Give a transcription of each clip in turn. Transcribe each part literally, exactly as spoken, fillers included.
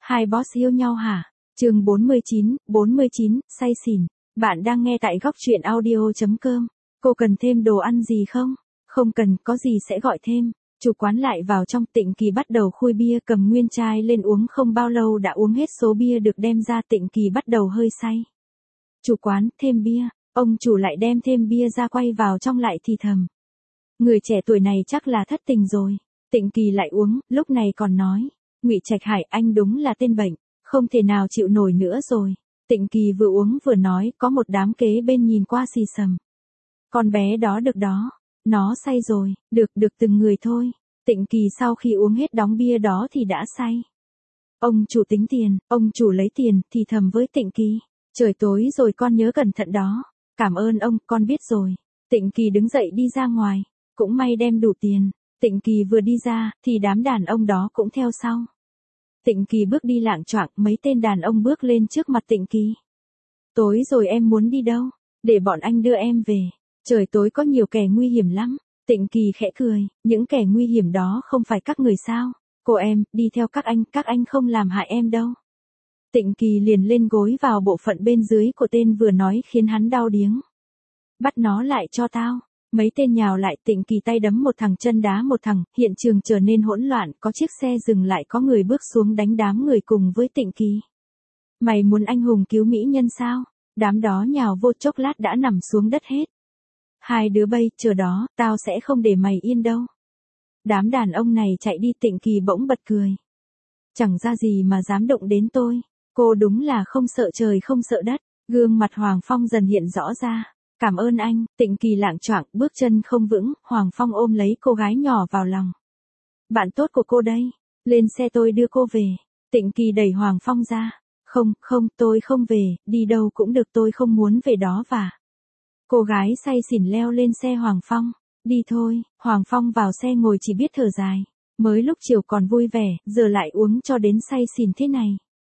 Hai boss yêu nhau hả? Chương bốn mươi chín, bốn mươi chín, say xỉn. Bạn đang nghe tại góc truyện audio.com. Cô cần thêm đồ ăn gì không? Không cần, có gì sẽ gọi thêm. Chủ quán lại vào trong. Tịnh Kỳ bắt đầu khui bia, cầm nguyên chai lên uống, không bao lâu đã uống hết số bia được đem ra. Tịnh Kỳ bắt đầu hơi say. Chủ quán, thêm bia. Ông chủ lại đem thêm bia ra, quay vào trong lại thì thầm. Người trẻ tuổi này chắc là thất tình rồi. Tịnh Kỳ lại uống, lúc này còn nói. Ngụy Trạch Hải, anh đúng là tên bệnh, không thể nào chịu nổi nữa rồi. Tịnh Kỳ vừa uống vừa nói, có một đám kế bên nhìn qua xì xầm. Con bé đó được đó, nó say rồi, được được từng người thôi. Tịnh Kỳ sau khi uống hết đóng bia đó thì đã say. Ông chủ tính tiền, ông chủ lấy tiền, thì thầm với Tịnh Kỳ. Trời tối rồi, con nhớ cẩn thận đó. Cảm ơn ông, con biết rồi. Tịnh Kỳ đứng dậy đi ra ngoài, cũng may đem đủ tiền. Tịnh Kỳ vừa đi ra, thì đám đàn ông đó cũng theo sau. Tịnh Kỳ bước đi lạng choạng, mấy tên đàn ông bước lên trước mặt Tịnh Kỳ. Tối rồi em muốn đi đâu? Để bọn anh đưa em về. Trời tối có nhiều kẻ nguy hiểm lắm. Tịnh Kỳ khẽ cười, những kẻ nguy hiểm đó không phải các người sao? Cô em, đi theo các anh, các anh không làm hại em đâu. Tịnh Kỳ liền lên gối vào bộ phận bên dưới của tên vừa nói, khiến hắn đau điếng. Bắt nó lại cho tao. Mấy tên nhào lại. Tịnh Kỳ tay đấm một thằng, chân đá một thằng, hiện trường trở nên hỗn loạn, có chiếc xe dừng lại, có người bước xuống đánh đám người cùng với Tịnh Kỳ. Mày muốn anh hùng cứu mỹ nhân sao? Đám đó nhào vô, chốc lát đã nằm xuống đất hết. Hai đứa bay, chờ đó, tao sẽ không để mày yên đâu. Đám đàn ông này chạy đi. Tịnh Kỳ bỗng bật cười. Chẳng ra gì mà dám động đến tôi. Cô đúng là không sợ trời không sợ đất. Gương mặt Hoàng Phong dần hiện rõ ra. Cảm ơn anh. Tịnh Kỳ lạng choạng, bước chân không vững. Hoàng Phong ôm lấy cô gái nhỏ vào lòng. Bạn tốt của cô đây. Lên xe tôi đưa cô về. Tịnh Kỳ đẩy Hoàng Phong ra. Không, không, tôi không về, đi đâu cũng được, tôi không muốn về đó và. Cô gái say xỉn leo lên xe Hoàng Phong. Đi thôi. Hoàng Phong vào xe ngồi chỉ biết thở dài. Mới lúc chiều còn vui vẻ, giờ lại uống cho đến say xỉn thế này.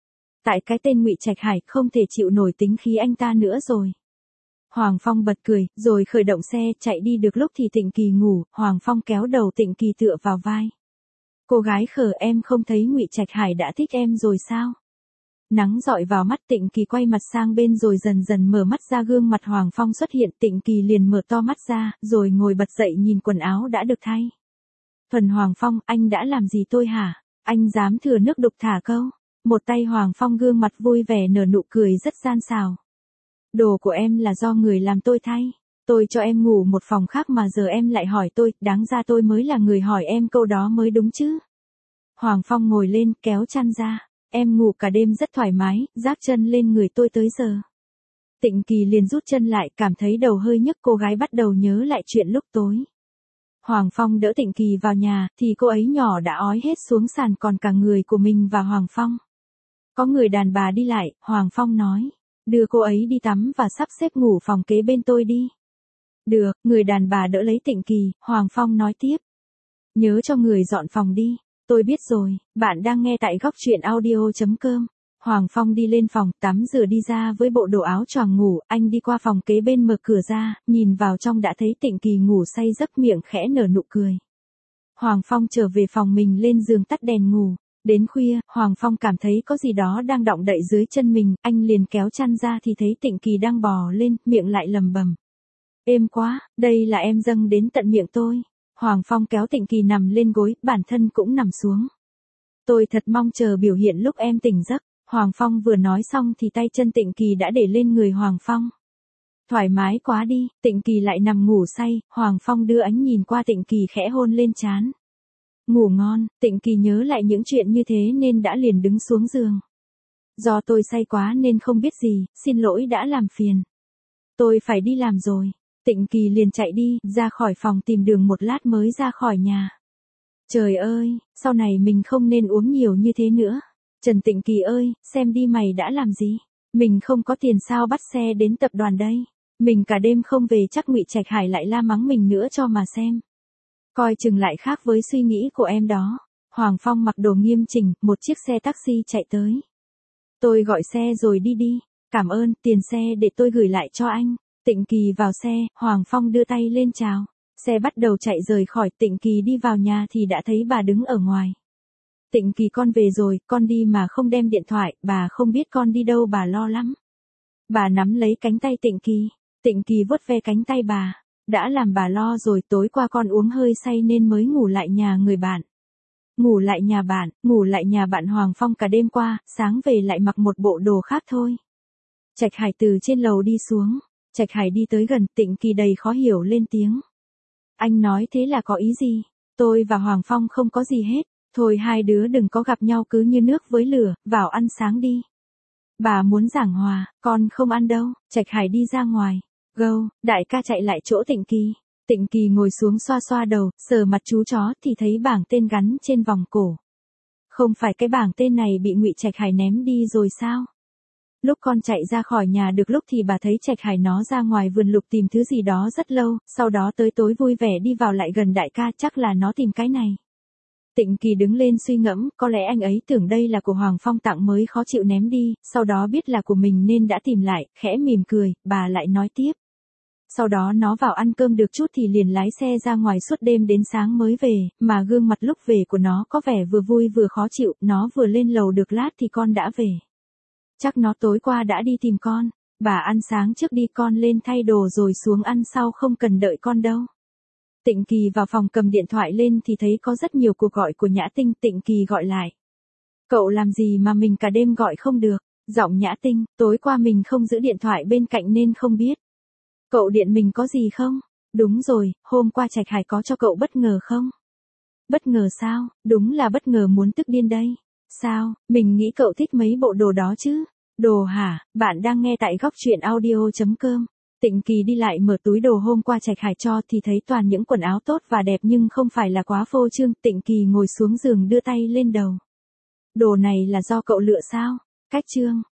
Tại cái tên Ngụy Trạch Hải, không thể chịu nổi tính khí anh ta nữa rồi. Hoàng Phong bật cười, rồi khởi động xe, chạy đi. Được lúc thì Tịnh Kỳ ngủ, Hoàng Phong kéo đầu Tịnh Kỳ tựa vào vai. Cô gái khờ, em không thấy Ngụy Trạch Hải đã thích em rồi sao? Nắng dọi vào mắt. Tịnh Kỳ quay mặt sang bên rồi dần dần mở mắt ra. Gương mặt Hoàng Phong xuất hiện. Tịnh Kỳ liền mở to mắt ra, rồi ngồi bật dậy nhìn quần áo đã được thay. Thuần Hoàng Phong, anh đã làm gì tôi hả? Anh dám thừa nước đục thả câu. Một tay Hoàng Phong gương mặt vui vẻ nở nụ cười rất gian xảo. Đồ của em là do người làm tôi thay. Tôi cho em ngủ một phòng khác mà giờ em lại hỏi tôi, đáng ra tôi mới là người hỏi em câu đó mới đúng chứ. Hoàng Phong ngồi lên, kéo chăn ra. Em ngủ cả đêm rất thoải mái, gác chân lên người tôi tới giờ. Tịnh Kỳ liền rút chân lại, cảm thấy đầu hơi nhức. Cô gái bắt đầu nhớ lại chuyện lúc tối. Hoàng Phong đỡ Tịnh Kỳ vào nhà, thì cô ấy nhỏ đã ói hết xuống sàn, còn cả người của mình và Hoàng Phong. Có người đàn bà đi lại, Hoàng Phong nói. Đưa cô ấy đi tắm và sắp xếp ngủ phòng kế bên tôi đi. Được, người đàn bà đỡ lấy Tịnh Kỳ. Hoàng Phong nói tiếp. Nhớ cho người dọn phòng đi. Tôi biết rồi. Bạn đang nghe tại góc truyện audio.com. Hoàng Phong đi lên phòng tắm rửa đi ra với bộ đồ áo choàng ngủ. Anh đi qua phòng kế bên, mở cửa ra, nhìn vào trong đã thấy Tịnh Kỳ ngủ say giấc, miệng khẽ nở nụ cười. Hoàng Phong trở về phòng mình, lên giường tắt đèn ngủ. Đến khuya, Hoàng Phong cảm thấy có gì đó đang động đậy dưới chân mình. Anh liền kéo chăn ra thì thấy Tịnh Kỳ đang bò lên, miệng lại lầm bầm. Êm quá, đây là em dâng đến tận miệng tôi. Hoàng Phong kéo Tịnh Kỳ nằm lên gối, bản thân cũng nằm xuống. Tôi thật mong chờ biểu hiện lúc em tỉnh giấc. Hoàng Phong vừa nói xong thì tay chân Tịnh Kỳ đã để lên người Hoàng Phong. Thoải mái quá đi. Tịnh Kỳ lại nằm ngủ say. Hoàng Phong đưa ánh nhìn qua Tịnh Kỳ, khẽ hôn lên trán. Ngủ ngon. Tịnh Kỳ nhớ lại những chuyện như thế nên đã liền đứng xuống giường. Do tôi say quá nên không biết gì, xin lỗi đã làm phiền. Tôi phải đi làm rồi. Tịnh Kỳ liền chạy đi, ra khỏi phòng, tìm đường một lát mới ra khỏi nhà. Trời ơi, sau này mình không nên uống nhiều như thế nữa. Trần Tịnh Kỳ ơi, xem đi mày đã làm gì. Mình không có tiền sao bắt xe đến tập đoàn đây. Mình cả đêm không về, chắc Ngụy Trạch Hải lại la mắng mình nữa cho mà xem. Coi chừng lại khác với suy nghĩ của em đó. Hoàng Phong mặc đồ nghiêm chỉnh, một chiếc xe taxi chạy tới. Tôi gọi xe rồi đi đi. Cảm ơn, tiền xe để tôi gửi lại cho anh. Tịnh Kỳ vào xe, Hoàng Phong đưa tay lên chào. Xe bắt đầu chạy rời khỏi. Tịnh Kỳ đi vào nhà thì đã thấy bà đứng ở ngoài. Tịnh Kỳ con về rồi, con đi mà không đem điện thoại, bà không biết con đi đâu bà lo lắm. Bà nắm lấy cánh tay Tịnh Kỳ. Tịnh Kỳ vuốt ve cánh tay bà. Đã làm bà lo rồi, tối qua con uống hơi say nên mới ngủ lại nhà người bạn. Ngủ lại nhà bạn, ngủ lại nhà bạn Hoàng Phong cả đêm qua, sáng về lại mặc một bộ đồ khác thôi. Trạch Hải từ trên lầu đi xuống. Trạch Hải đi tới gần, Tịnh Kỳ đầy khó hiểu lên tiếng. Anh nói thế là có ý gì? Tôi và Hoàng Phong không có gì hết. Thôi hai đứa đừng có gặp nhau cứ như nước với lửa, vào ăn sáng đi. Bà muốn giảng hòa, con không ăn đâu. Trạch Hải đi ra ngoài. Gâu, đại ca chạy lại chỗ Tịnh Kỳ. Tịnh Kỳ ngồi xuống xoa xoa đầu, sờ mặt chú chó thì thấy bảng tên gắn trên vòng cổ. Không phải cái bảng tên này bị Ngụy Trạch Hải ném đi rồi sao? Lúc con chạy ra khỏi nhà được lúc thì bà thấy Trạch Hải nó ra ngoài vườn lục tìm thứ gì đó rất lâu, sau đó tới tối vui vẻ đi vào lại gần đại ca, chắc là nó tìm cái này. Tịnh Kỳ đứng lên suy ngẫm, có lẽ anh ấy tưởng đây là của Hoàng Phong tặng mới khó chịu ném đi, sau đó biết là của mình nên đã tìm lại, khẽ mỉm cười, bà lại nói tiếp. Sau đó nó vào ăn cơm được chút thì liền lái xe ra ngoài suốt đêm đến sáng mới về, mà gương mặt lúc về của nó có vẻ vừa vui vừa khó chịu, nó vừa lên lầu được lát thì con đã về. Chắc nó tối qua đã đi tìm con, bà ăn sáng trước đi, con lên thay đồ rồi xuống ăn sau, không cần đợi con đâu. Tịnh Kỳ vào phòng cầm điện thoại lên thì thấy có rất nhiều cuộc gọi của Nhã Tinh. Tịnh Kỳ gọi lại. Cậu làm gì mà mình cả đêm gọi không được? Giọng Nhã Tinh, tối qua mình không giữ điện thoại bên cạnh nên không biết. Cậu điện mình có gì không? Đúng rồi, hôm qua Trạch Hải có cho cậu bất ngờ không? Bất ngờ sao? Đúng là bất ngờ muốn tức điên đây. Sao, mình nghĩ cậu thích mấy bộ đồ đó chứ? Đồ hả? Bạn đang nghe tại góc truyện audio chấm com. Tịnh Kỳ đi lại mở túi đồ hôm qua Trạch Hải cho thì thấy toàn những quần áo tốt và đẹp nhưng không phải là quá phô trương. Tịnh Kỳ ngồi xuống giường đưa tay lên đầu. Đồ này là do cậu lựa sao? Cách trương,